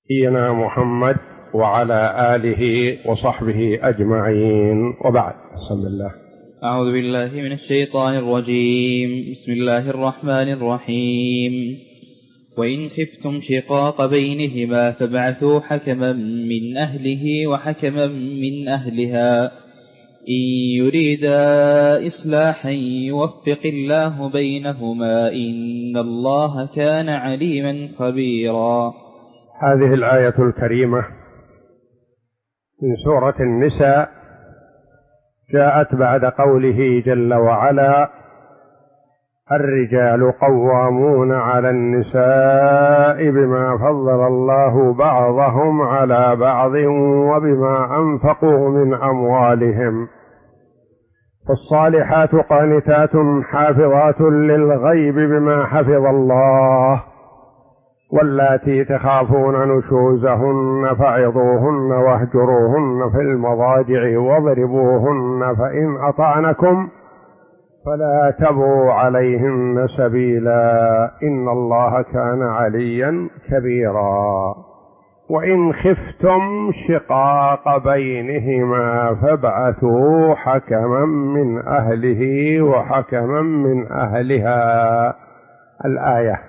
نبينا محمد وعلى آله وصحبه أجمعين، وبعد. بسم الله. أعوذ بالله من الشيطان الرجيم. بسم الله الرحمن الرحيم. وإن خفتم شقاق بينهما فابعثوا حكما من أهله وحكما من أهلها إن يريدا إصلاحا يوفق الله بينهما إن الله كان عليما خبيرا. هذه الآية الكريمة من سورة النساء جاءت بعد قوله جل وعلا: الرجال قوامون على النساء بما فضل الله بعضهم على بعض وبما أنفقوا من أموالهم، فالصالحات قانتات حافظات للغيب بما حفظ الله، واللاتي تخافون نشوزهن فعظوهن واهجروهن في المضاجع واضربوهن، فإن أطعنكم فلا تبغوا عليهن سبيلا إن الله كان عليا كبيرا. وإن خفتم شقاق بينهما فابعثوا حكما من أهله وحكما من أهلها. الآية.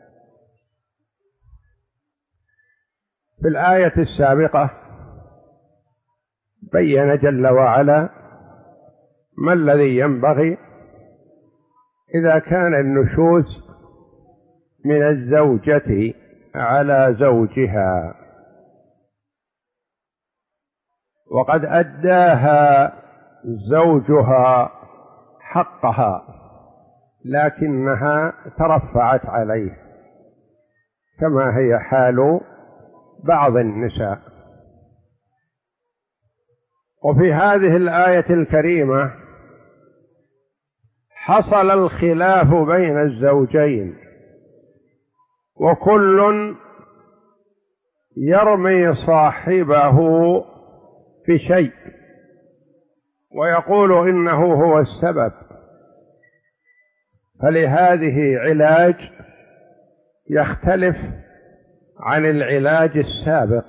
في الآية السابقة بين جل وعلا ما الذي ينبغي إذا كان النشوز من الزوجة على زوجها وقد أداها زوجها حقها لكنها ترفعت عليه، كما هي حال بعض النساء. وفي هذه الآية الكريمة حصل الخلاف بين الزوجين، وكل يرمي صاحبه في شيء ويقول إنه هو السبب، فلهذه علاج يختلف عن العلاج السابق.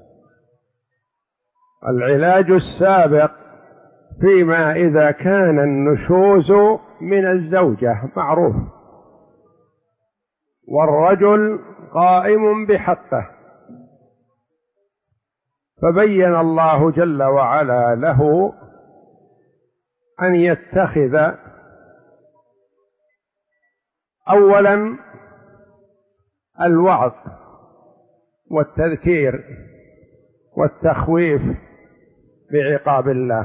العلاج السابق فيما إذا كان النشوز من الزوجة معروف والرجل قائم بحقه، فبين الله جل وعلا له أن يتخذ أولا الوعظ والتذكير والتخويف بعقاب الله،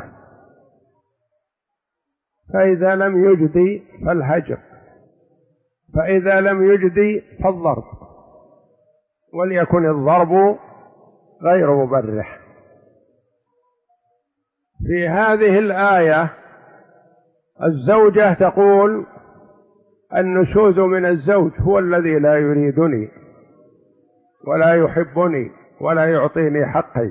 فإذا لم يجدي فالهجر، فإذا لم يجدي فالضرب، وليكن الضرب غير مبرح. في هذه الآية الزوجة تقول: النشوز من الزوج هو الذي لا يريدني ولا يحبني ولا يعطيني حقي،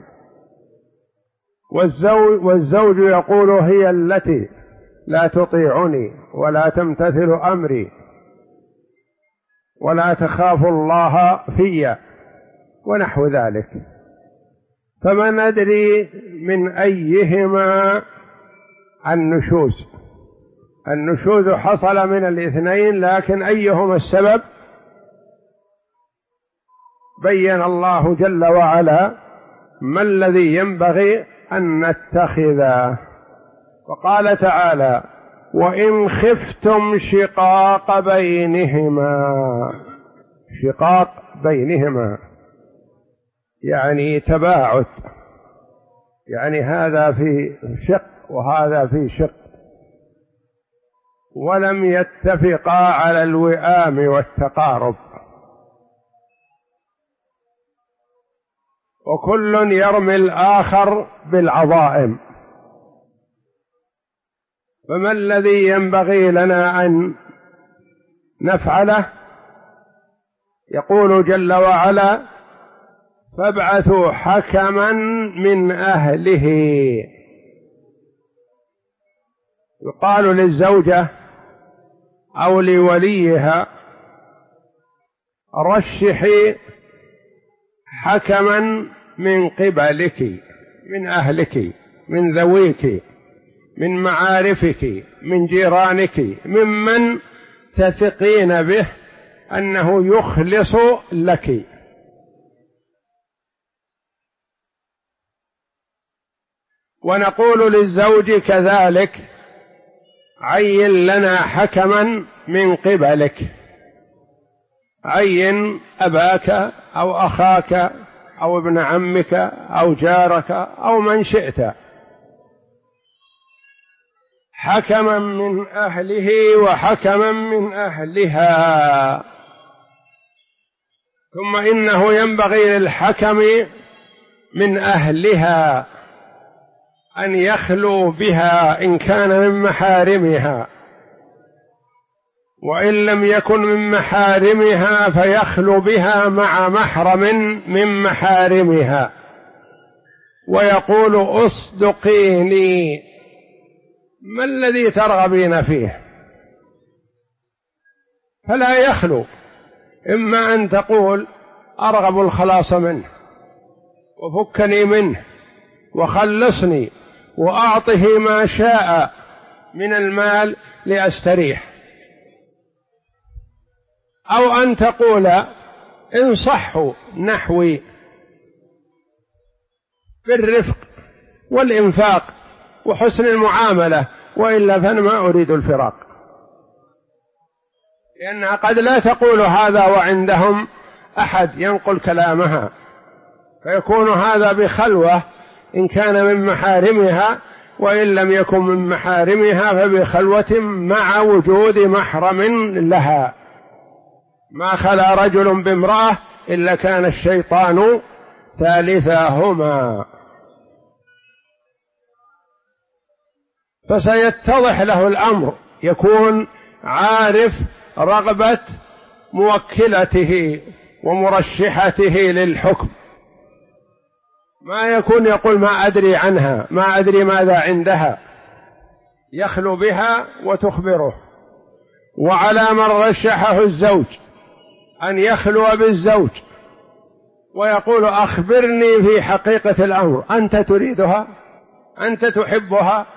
والزوج يقول: هي التي لا تطيعني ولا تمتثل أمري ولا تخاف الله في، ونحو ذلك. فما ندري من أيهما النشوز. النشوز حصل من الاثنين، لكن أيهما السبب؟ بين الله جل وعلا ما الذي ينبغي أن نتخذه، وقال تعالى: وإن خفتم شقاق بينهما. شقاق بينهما يعني تباعد، يعني هذا في شق وهذا في شق، ولم يتفقا على الوئام والتقارب، وكل يرمي الآخر بالعظائم. فما الذي ينبغي لنا أن نفعله؟ يقول جل وعلا: فابعثوا حكما من أهله. يقال للزوجة أو لوليها: رشحي حكما من قبلك، من أهلك، من ذويك، من معارفك، من جيرانك، ممن تثقين به أنه يخلص لك. ونقول للزوج كذلك: عين لنا حكما من قبلك، عين أباك أو أخاك أو ابن عمك أو جارك أو من شئت، حكما من أهله وحكما من أهلها. ثم إنه ينبغي للحكم من أهلها أن يخلو بها إن كان من محارمها، وإن لم يكن من محارمها فيخلو بها مع محرم من محارمها، ويقول: أصدقيني، ما الذي ترغبين فيه؟ فلا يخلو، إما أن تقول: أرغب الخلاص منه وفكني منه وخلصني وأعطه ما شاء من المال لأستريح، أو أن تقول: انصحوا نحوي بالرفق والإنفاق وحسن المعاملة، وإلا فأنا ما أريد الفراق. لأنها قد لا تقول هذا وعندهم أحد ينقل كلامها، فيكون هذا بخلوة إن كان من محارمها، وإن لم يكن من محارمها فبخلوة مع وجود محرم لها. ما خلا رجل بامرأة إلا كان الشيطان ثالثهما. فسيتضح له الأمر، يكون عارف رغبة موكلته ومرشحته للحكم، ما يكون يقول: ما أدري عنها، ما أدري ماذا عندها، يخلو بها وتخبره. وعلى من رشحه الزوج أن يخلو بالزوج ويقول: أخبرني في حقيقة الأمر، أنت تريدها؟ أنت تحبها؟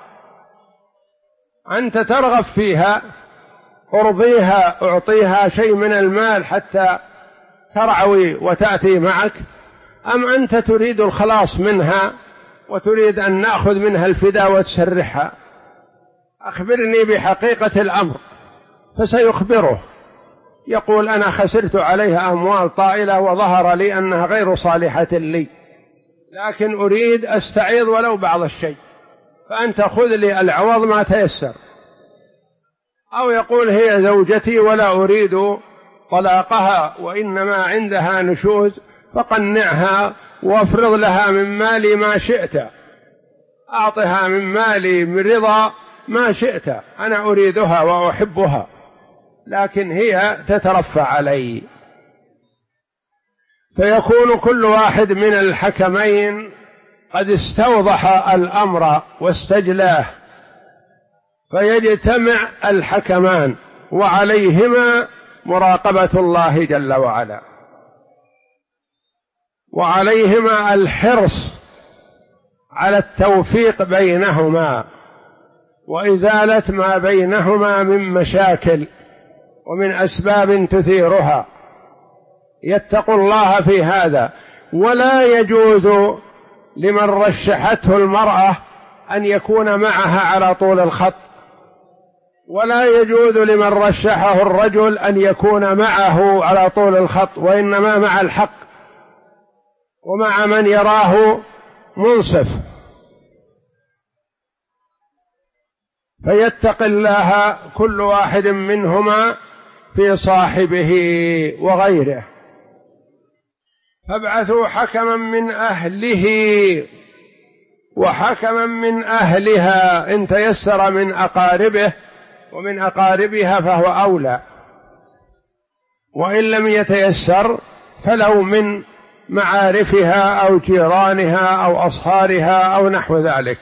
أنت ترغب فيها؟ أرضيها، أعطيها شيء من المال حتى ترعوي وتأتي معك، أم أنت تريد الخلاص منها وتريد أن نأخذ منها الفداء وتسرحها؟ أخبرني بحقيقة الأمر. فسيخبره، يقول: أنا خسرت عليها أموال طائلة وظهر لي أنها غير صالحة لي، لكن أريد أستعيض ولو بعض الشيء، فأنت خذ لي العوض ما تيسر. أو يقول: هي زوجتي ولا أريد طلاقها وإنما عندها نشوز، فقنعها وافرض لها من مالي ما شئت، أعطها من مالي من رضا ما شئت، أنا أريدها وأحبها، لكن هي تترفع علي. فيكون كل واحد من الحكمين قد استوضح الأمر واستجلاه، فيجتمع الحكمان وعليهما مراقبة الله جل وعلا، وعليهما الحرص على التوفيق بينهما وإزالة ما بينهما من مشاكل ومن أسباب تثيرها، يتقوا الله في هذا. ولا يجوز لمن رشحته المرأة أن يكون معها على طول الخط، ولا يجوز لمن رشحه الرجل أن يكون معه على طول الخط، وإنما مع الحق ومع من يراه منصف. فيتق الله كل واحد منهما في صاحبه وغيره. فابعثوا حكما من أهله وحكما من أهلها، إن تيسر من أقاربه ومن أقاربها فهو أولى، وإن لم يتيسر فلو من معارفها أو جيرانها أو أصهارها أو نحو ذلك.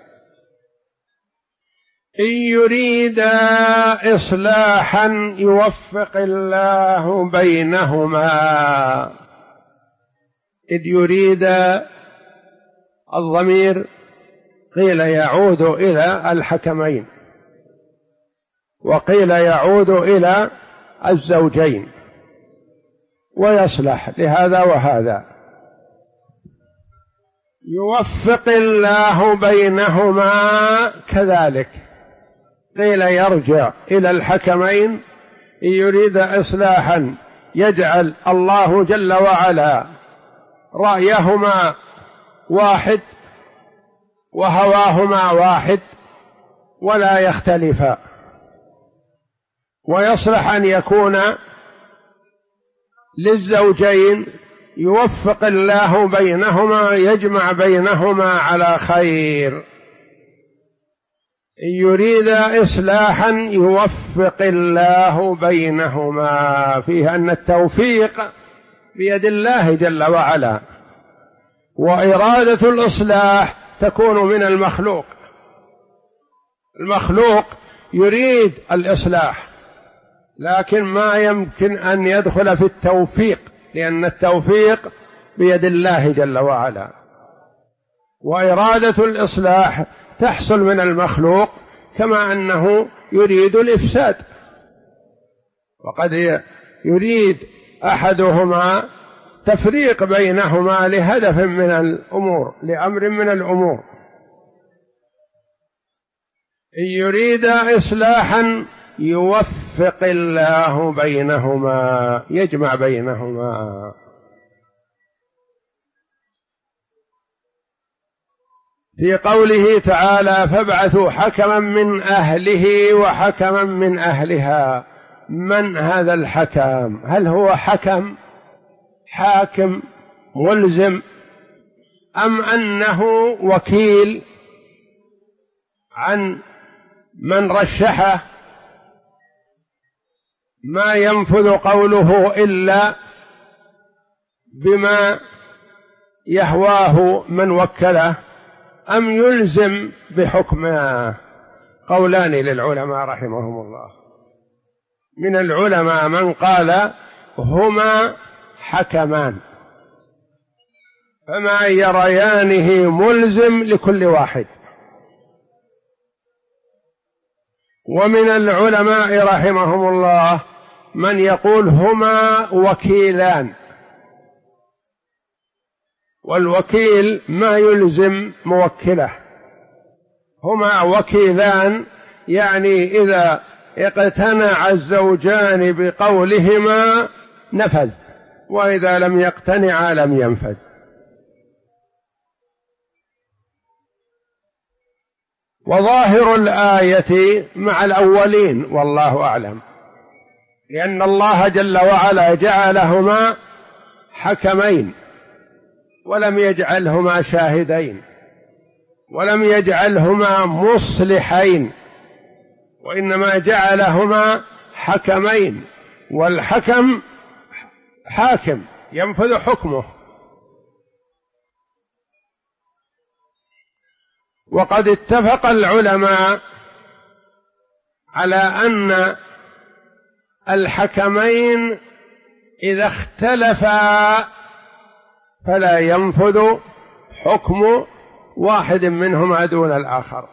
إن يريدا إصلاحا يوفق الله بينهما. إذ يريد الضمير قيل يعود إلى الحكمين وقيل يعود إلى الزوجين ويصلح لهذا وهذا. يوفق الله بينهما كذلك، قيل يرجع إلى الحكمين إن يريد إصلاحا يجعل الله جل وعلا رأيهما واحد وهواهما واحد ولا يختلفا، ويصلح أن يكون للزوجين يوفق الله بينهما، يجمع بينهما على خير. إن يريد إصلاحا يوفق الله بينهما، فيه أن التوفيق بيد الله جل وعلا، وإرادة الإصلاح تكون من المخلوق. المخلوق يريد الإصلاح لكن ما يمكن أن يدخل في التوفيق، لأن التوفيق بيد الله جل وعلا، وإرادة الإصلاح تحصل من المخلوق كما أنه يريد الإفساد، وقد يريد أحدهما تفريق بينهما لهدف من الأمور، لأمر من الأمور. إن يريد إصلاحا يوفق الله بينهما، يجمع بينهما. في قوله تعالى فابعثوا حكما من أهله وحكما من أهلها، من هذا الحكم؟ هل هو حكم حاكم ملزم أم أنه وكيل عن من رشحه ما ينفذ قوله إلا بما يهواه من وكله، أم يلزم بحكمه؟ قولان للعلماء رحمهم الله. من العلماء من قال هما حكمان فما يريانه ملزم لكل واحد، ومن العلماء رحمهم الله من يقول هما وكيلان، والوكيل ما يلزم موكله، هما وكيلان، يعني إذا اقتنع الزوجان بقولهما نفذ، وإذا لم يقتنعا لم ينفذ. وظاهر الآية مع الأولين والله أعلم، لأن الله جل وعلا جعلهما حكمين ولم يجعلهما شاهدين ولم يجعلهما مصلحين، وإنما جعلهما حكمين، والحكم حاكم ينفذ حكمه. وقد اتفق العلماء على أن الحكمين إذا اختلفا فلا ينفذ حكم واحد منهما دون الآخر.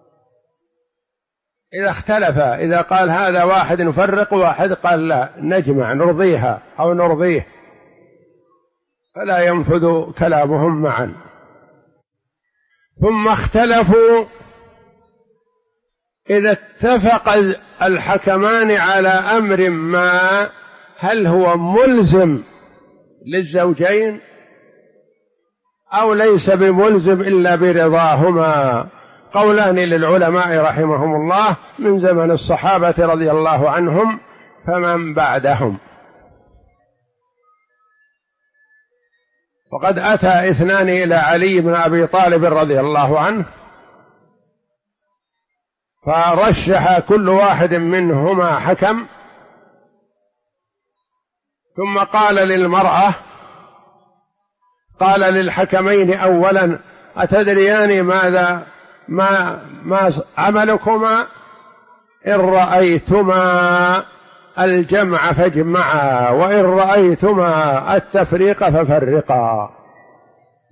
إذا اختلفا، إذا قال هذا واحد نفرق واحد قال لا نجمع نرضيها أو نرضيه، فلا ينفذ كلامهم معا. ثم اختلفوا إذا اتفق الحكمان على أمر ما هل هو ملزم للزوجين أو ليس بملزم إلا برضاهما. قولان للعلماء رحمهم الله من زمن الصحابة رضي الله عنهم فمن بعدهم. وقد أتى اثنان إلى علي بن أبي طالب رضي الله عنه فرشح كل واحد منهما حكم، ثم قال للمرأة، قال للحكمين أولا أتدريان ما عملكما؟ إن رأيتما الجمع فاجمعا، وإن رأيتما التفريق ففرقا.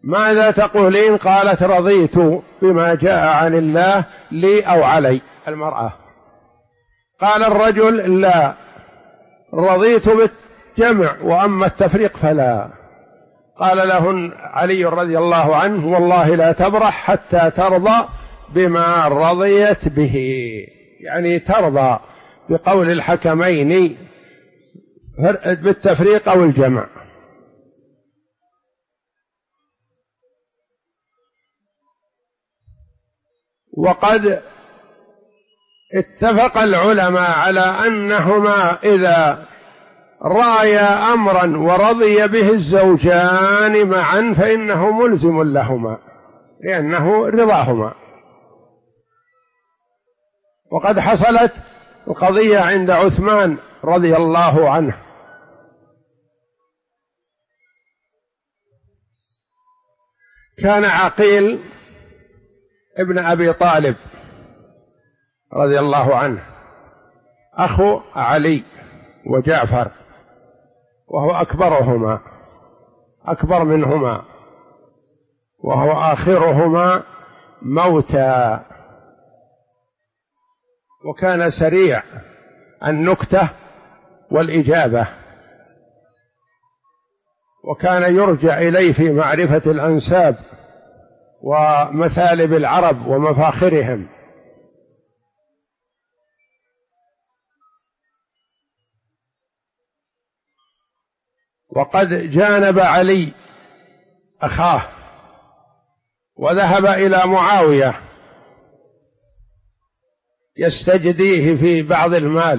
ماذا تقولين؟ قالت رضيت بما جاء عن الله لي أو علي المرأة. قال الرجل لا، رضيت بالجمع وأما التفريق فلا. قال له علي رضي الله عنه والله لا تبرح حتى ترضى بما رضيت به، يعني ترضى بقول الحكمين بالتفريق أو الجمع. وقد اتفق العلماء على أنهما إذا رأيا أمرا ورضي به الزوجان معا فإنه ملزم لهما لأنه رضاهما. وقد حصلت القضية عند عثمان رضي الله عنه، كان عقيل ابن أبي طالب رضي الله عنه أخو علي وجعفر، وهو أكبرهما، أكبر منهما، وهو آخرهما موتى، وكان سريع النكتة والإجابة، وكان يرجع إليه في معرفة الأنساب ومثالب العرب ومفاخرهم. وقد جانب علي أخاه وذهب إلى معاوية يستجديه في بعض المال،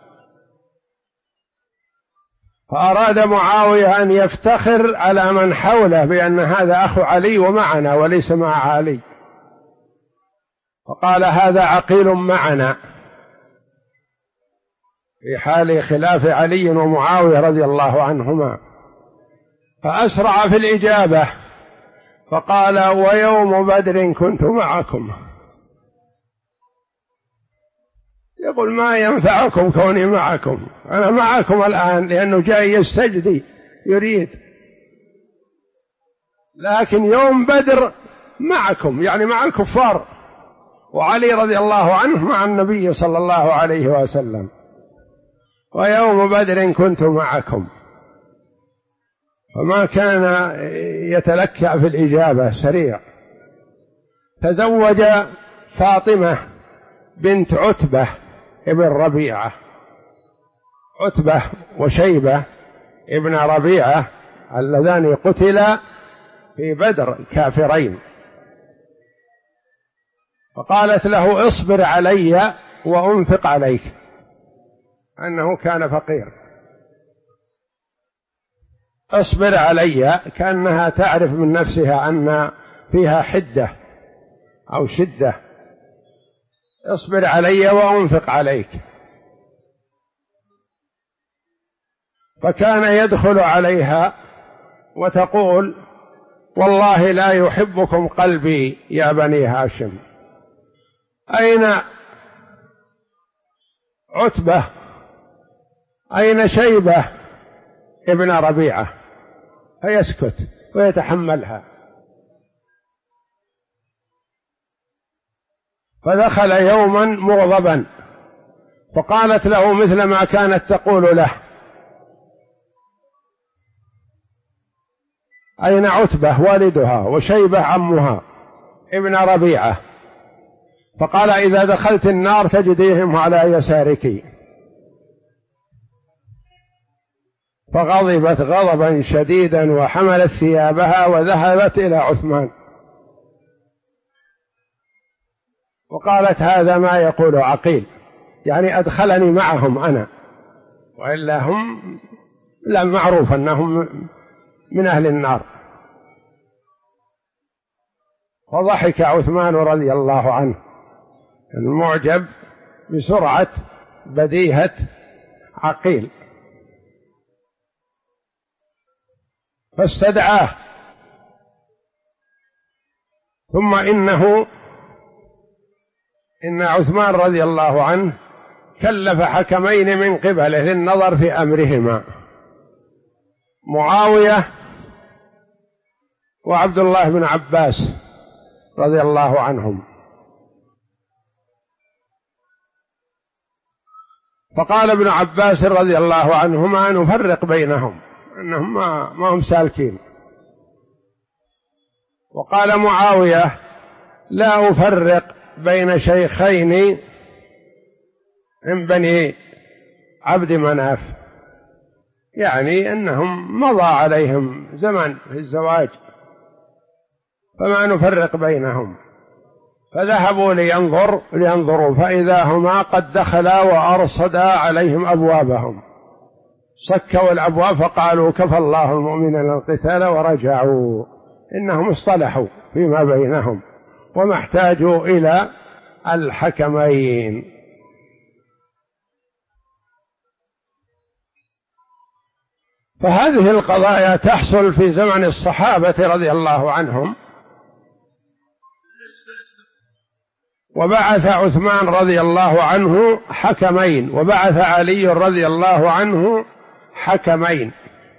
فأراد معاوية أن يفتخر على من حوله بأن هذا أخو علي ومعنا وليس مع علي، فقال هذا عقيل معنا في حال خلاف علي ومعاوية رضي الله عنهما، فأسرع في الإجابة فقال ويوم بدر كنت معكم. يقول ما ينفعكم كوني معكم، أنا معكم الآن لأنه جاي يستجدي يريد، لكن يوم بدر معكم يعني مع الكفار، وعلي رضي الله عنه مع النبي صلى الله عليه وسلم، ويوم بدر كنت معكم. فما كان يتلكع في الإجابة، سريع. تزوج فاطمة بنت عتبة ابن ربيعة، عتبة وشيبة ابن ربيعة اللذان قتلا في بدر كافرين، فقالت له اصبر علي وأنفق عليك، أنه كان فقير، اصبر علي، كأنها تعرف من نفسها أن فيها حدة أو شدة، اصبر علي وأنفق عليك. فكان يدخل عليها وتقول والله لا يحبكم قلبي يا بني هاشم، أين عتبة، أين شيبة ابن ربيعة، فيسكت ويتحملها. فدخل يوما مغضبا فقالت له مثل ما كانت تقول له أين عتبة والدها وشيبة عمها ابن ربيعة؟ فقال إذا دخلت النار تجديهم على يسارك. فغضبت غضبا شديدا وحملت ثيابها وذهبت إلى عثمان وقالت هذا ما يقول عقيل، يعني أدخلني معهم أنا، وإلا هم لا معروف أنهم من أهل النار. فضحك عثمان رضي الله عنه المعجب بسرعة بديهة عقيل، فاستدعاه. ثم إن عثمان رضي الله عنه كلف حكمين من قبله للنظر في أمرهما، معاوية وعبد الله بن عباس رضي الله عنهم. فقال ابن عباس رضي الله عنهما: نفرق بينهم، أنهم ما هم سالكين. وقال معاوية: لا أفرق بين شيخين من بني عبد مناف، يعني أنهم مضى عليهم زمن في الزواج فما نفرق بينهم. فذهبوا لينظروا فإذا هما قد دخلا وأرصدا عليهم أبوابهم، سكوا الأبواب فقالوا: كفى الله المؤمنين القتال، ورجعوا. إنهم اصطلحوا فيما بينهم وما احتاجوا إلى الحكمين. فهذه القضايا تحصل في زمن الصحابة رضي الله عنهم. وبعث عثمان رضي الله عنه حكمين، وبعث علي رضي الله عنه حكمين.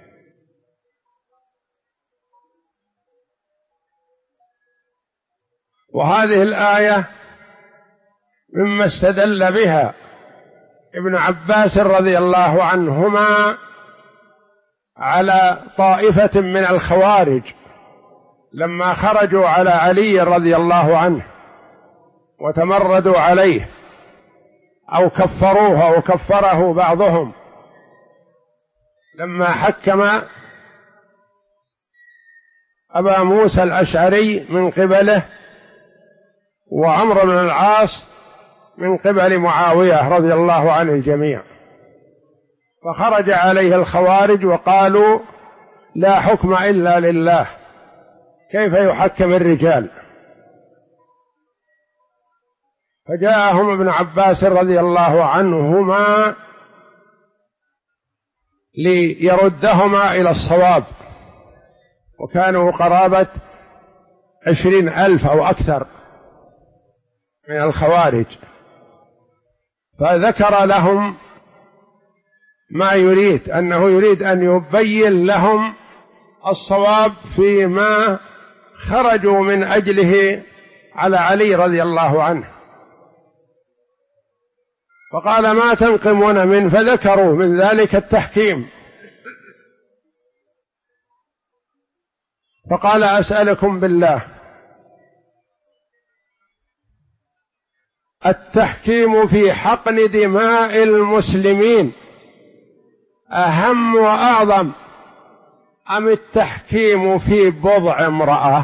وهذه الآية مما استدل بها ابن عباس رضي الله عنهما على طائفة من الخوارج لما خرجوا على علي رضي الله عنه وتمردوا عليه أو كفروه أو كفره بعضهم، لما حكم أبا موسى الأشعري من قبله وعمرو بن العاص من قبل معاوية رضي الله عن الجميع، فخرج عليه الخوارج وقالوا: لا حكم إلا لله، كيف يحكم الرجال؟ فجاءهم ابن عباس رضي الله عنهما ليردهما إلى الصواب، وكانوا قرابة 20,000 أو أكثر من الخوارج، فذكر لهم ما يريد، أنه يريد أن يبين لهم الصواب فيما خرجوا من أجله على علي رضي الله عنه. فقال: ما تنقمون منه؟ فذكروا من ذلك التحكيم. فقال: أسألكم بالله، التحكيم في حقن دماء المسلمين أهم وأعظم أم التحكيم في بضع امرأة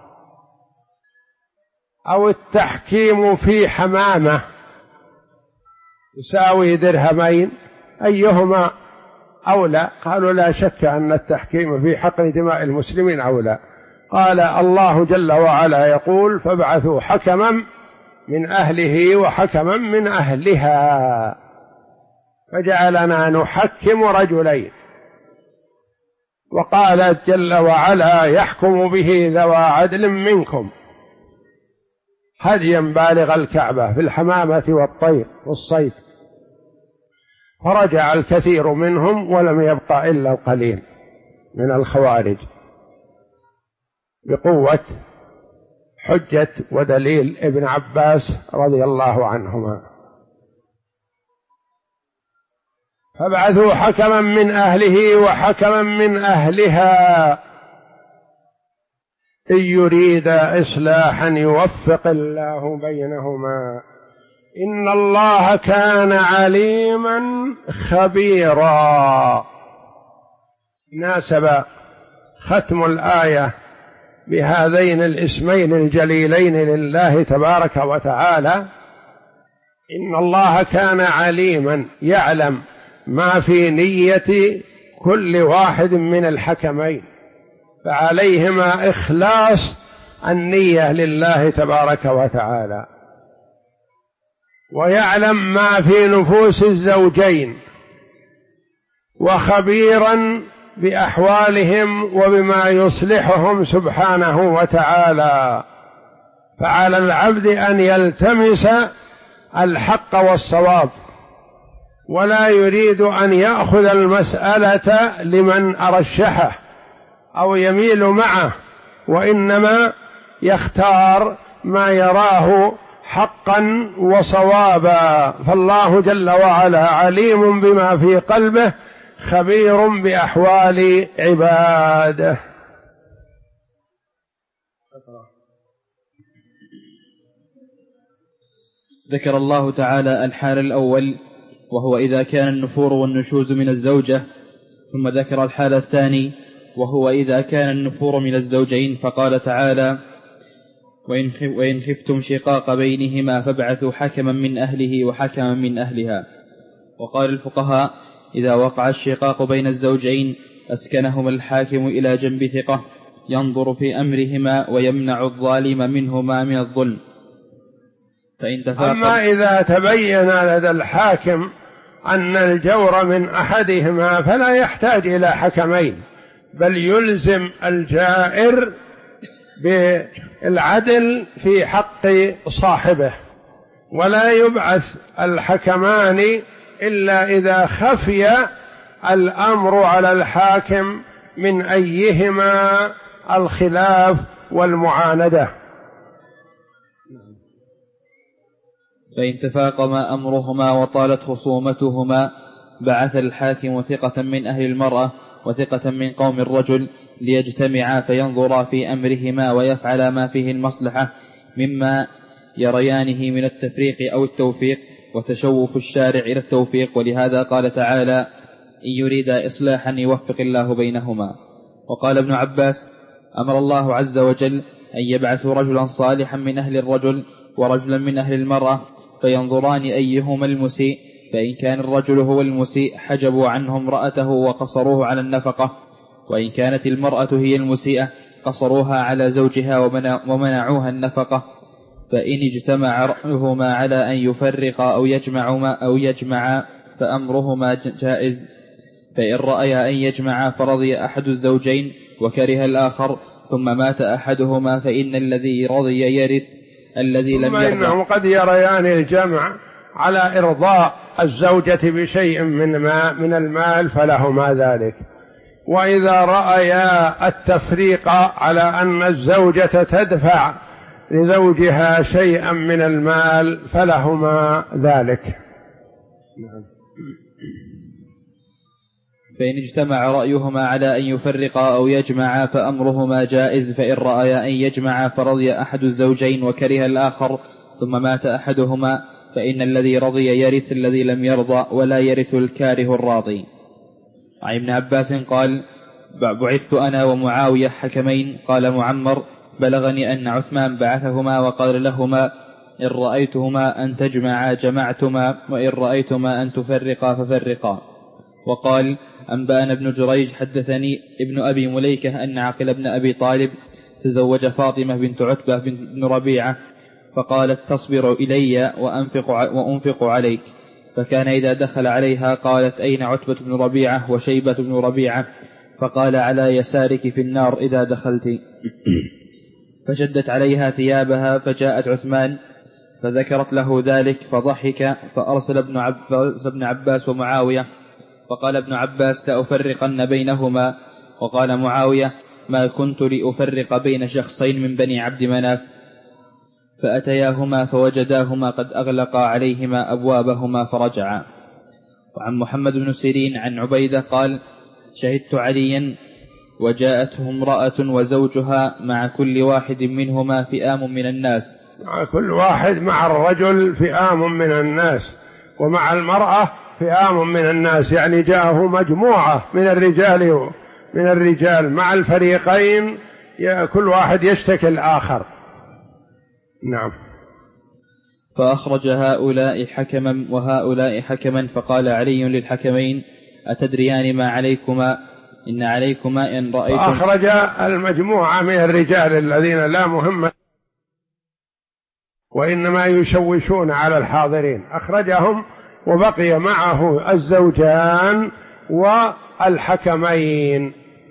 أو التحكيم في حمامة تساوي درهمين؟ أيهما أولى؟ قالوا: لا شك أن التحكيم في حقن دماء المسلمين أولى. قال: الله جل وعلا يقول: فابعثوا حكما من أهله وحكما من أهلها، فجعلنا نحكم رجلين. وقال جل وعلا: يحكم به ذوى عدل منكم هديا بالغ الكعبة في الحمامة والطير والصيد. فرجع الكثير منهم ولم يبقى إلا القليل من الخوارج بقوة حجة ودليل ابن عباس رضي الله عنهما. فابعثوا حكما من أهله وحكما من أهلها إن يريد إصلاحا يوفق الله بينهما إن الله كان عليما خبيرا. ناسب ختم الآية بهذين الاسمين الجليلين لله تبارك وتعالى. إن الله كان عليما، يعلم ما في نية كل واحد من الحكمين، فعليهما إخلاص النية لله تبارك وتعالى، ويعلم ما في نفوس الزوجين، وخبيرا بأحوالهم وبما يصلحهم سبحانه وتعالى. فعلى العبد أن يلتمس الحق والصواب، ولا يريد أن يأخذ المسألة لمن أرشحه أو يميل معه وإنما يختار ما يراه حقا وصوابا، فالله جل وعلا عليم بما في قلبه خبير بأحوال عباده. ذكر الله تعالى الحال الأول وهو إذا كان النفور والنشوز من الزوجة، ثم ذكر الحال الثاني وهو إذا كان النفور من الزوجين، فقال تعالى: وإن خفتم شقاق بينهما فابعثوا حكما من أهله وحكما من أهلها. وقال الفقهاء: إذا وقع الشقاق بين الزوجين أسكنهما الحاكم إلى جنب ثقة ينظر في أمرهما ويمنع الظالم منهما من الظلم. أما إذا تبين لدى الحاكم أن الجور من أحدهما فلا يحتاج إلى حكمين، بل يلزم الجائر بالعدل في حق صاحبه، ولا يبعث الحكمان إلا إذا خفي الأمر على الحاكم من أيهما الخلاف والمعاندة. فإن تفاقما أمرهما وطالت خصومتهما بعث الحاكم ثقة من أهل المرأة وثقة من قوم الرجل ليجتمعا فينظرا في أمرهما ويفعلا ما فيه المصلحة مما يريانه من التفريق أو التوفيق وتشوف الشارع إلى التوفيق. ولهذا قال تعالى: إن يريدا إصلاحا يوفق الله بينهما. وقال ابن عباس: أمر الله عز وجل أن يبعثوا رجلا صالحا من أهل الرجل ورجلا من أهل المرأة فينظران أيهما المسيء، فإن كان الرجل هو المسيء حجبوا عنه امرأته وقصروه على النفقة، وإن كانت المرأة هي المسيئة قصروها على زوجها ومنعوها النفقة. فإن اجتمع رأيهما على أن يفرقا أو يجمعا فأمرهما جائز، فإن رأيا أن يجمعا فرضي أحد الزوجين وكره الآخر ثم مات أحدهما فإن الذي رضي يرث الذي لم يرضى. إنهم قد يريان الجمع على إرضاء الزوجة بشيء من المال فلهما ذلك، وإذا رأيا التفريق على أن الزوجة تدفع لزوجها شيئا من المال فلهما ذلك. فإن اجتمع رأيهما على أن يفرقا أو يجمعا فأمرهما جائز، فإن رأيا أن يجمعا فرضي أحد الزوجين وكره الآخر ثم مات أحدهما فإن الذي رضي يرث الذي لم يرضى ولا يرث الكاره الراضي. عن ابن عباس قال: بعثت أنا ومعاوية حكمين. قال معمر: بلغني أن عثمان بعثهما وقال لهما: إن رأيتهما أن تجمعا جمعتما وإن رأيتما أن تفرقا ففرقا. وقال: أنبأنا ابن جريج حدثني ابن أبي مليكة أن عقل بن أبي طالب تزوج فاطمة بنت عتبة بن ربيعة، فقالت: تصبر إلي وأنفق عليك. فكان إذا دخل عليها قالت: أين عتبة بن ربيعة وشيبة بن ربيعة؟ فقال: على يسارك في النار إذا دخلت. فشدت عليها ثيابها فجاءت عثمان فذكرت له ذلك فضحك، فأرسل ابن عباس ومعاوية، فقال ابن عباس: لأفرقن بينهما. وقال معاوية: ما كنت لأفرق بين شخصين من بني عبد مناف. فأتياهما فوجداهما قد أغلقا عليهما أبوابهما فرجعا. وعن محمد بن سيرين عن عبيدة قال: شهدت عليا وجاءته امرأة وزوجها مع كل واحد منهما فئام من الناس. مع كل واحد، مع الرجل فئام من الناس ومع المرأة فئام من الناس، يعني جاءه مجموعة من الرجال مع الفريقين، كل واحد يشتكي الآخر. نعم. فأخرج هؤلاء حكما وهؤلاء حكما، فقال علي للحكمين: أتدريان ما عليكما؟ إن عليكما إن رأيتم. فأخرج المجموعة من الرجال الذين لا مهم وإنما يشوشون على الحاضرين، أخرجهم وبقي معه الزوجان والحكمين.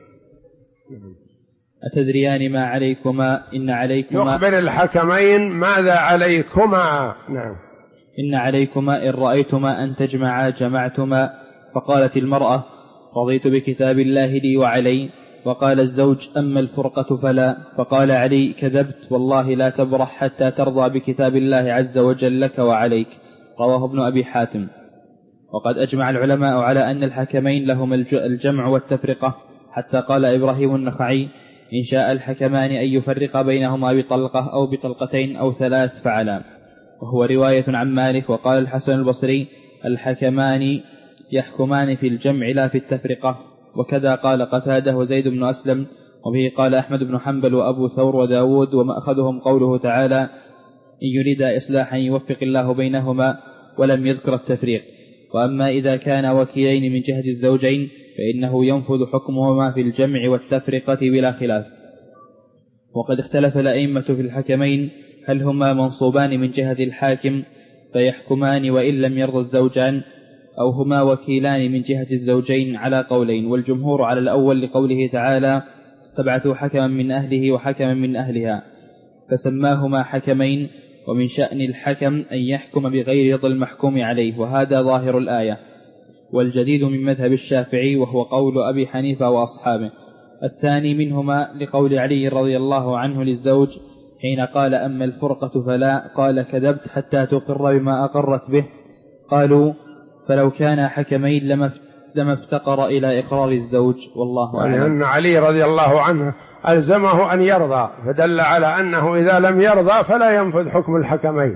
أتدريان ما عليكما؟ إن عليكما، يخبر الحكمين ماذا عليكما. نعم. إن عليكما إن رأيتما أن تجمعا جمعتما. فقالت المرأة: رضيت بكتاب الله لي وعلي، وقال الزوج: أما الفرقة فلا. فقال علي: كذبت والله لا تبرح حتى ترضى بكتاب الله عز وجل لك وعليك. رواه ابن أبي حاتم. وقد أجمع العلماء على أن الحكمين لهم الجمع والتفرقة، حتى قال إبراهيم النخعي: إن شاء الحكمان أن يفرق بينهما بطلقة أو بطلقتين أو 3 فعلا. وهو رواية عن مالك. وقال الحسن البصري: الحكمان يحكمان في الجمع لا في التفرقة. وكذا قال قتادة وزيد بن أسلم. وبه قال أحمد بن حنبل وأبو ثور وداود. ومأخذهم قوله تعالى: إن يريد إصلاحا يوفق الله بينهما، ولم يذكر التفريق. وأما إذا كان وكيلين من جهة الزوجين فإنه ينفذ حكمهما في الجمع والتفرقة بلا خلاف. وقد اختلف الأئمة في الحكمين، هل هما منصوبان من جهة الحاكم فيحكمان وإن لم يرضى الزوجان، أو هما وكيلان من جهة الزوجين، على قولين. والجمهور على الأول لقوله تعالى: فابعثوا حكما من أهله وحكما من أهلها، فسماهما حكمين. ومن شأن الحكم أن يحكم بغير رضا المحكوم عليه، وهذا ظاهر الآية. والجديد من مذهب الشافعي، وهو قول أبي حنيفة وأصحابه. الثاني منهما لقول علي رضي الله عنه للزوج حين قال: أما الفرقة فلا. قال: كذبت حتى تقر بما أقرت به. قالوا: فلو كان حكمين لما افتقر إلى إقرار الزوج، والله أعلم. لأن علي رضي الله عنه ألزمه أن يرضى، فدل على أنه إذا لم يرضى فلا ينفذ حكم الحكمين.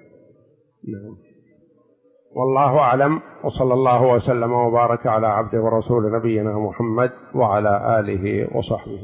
والله أعلم، وصلى الله وسلم وبارك على عبده ورسول نبينا محمد وعلى آله وصحبه.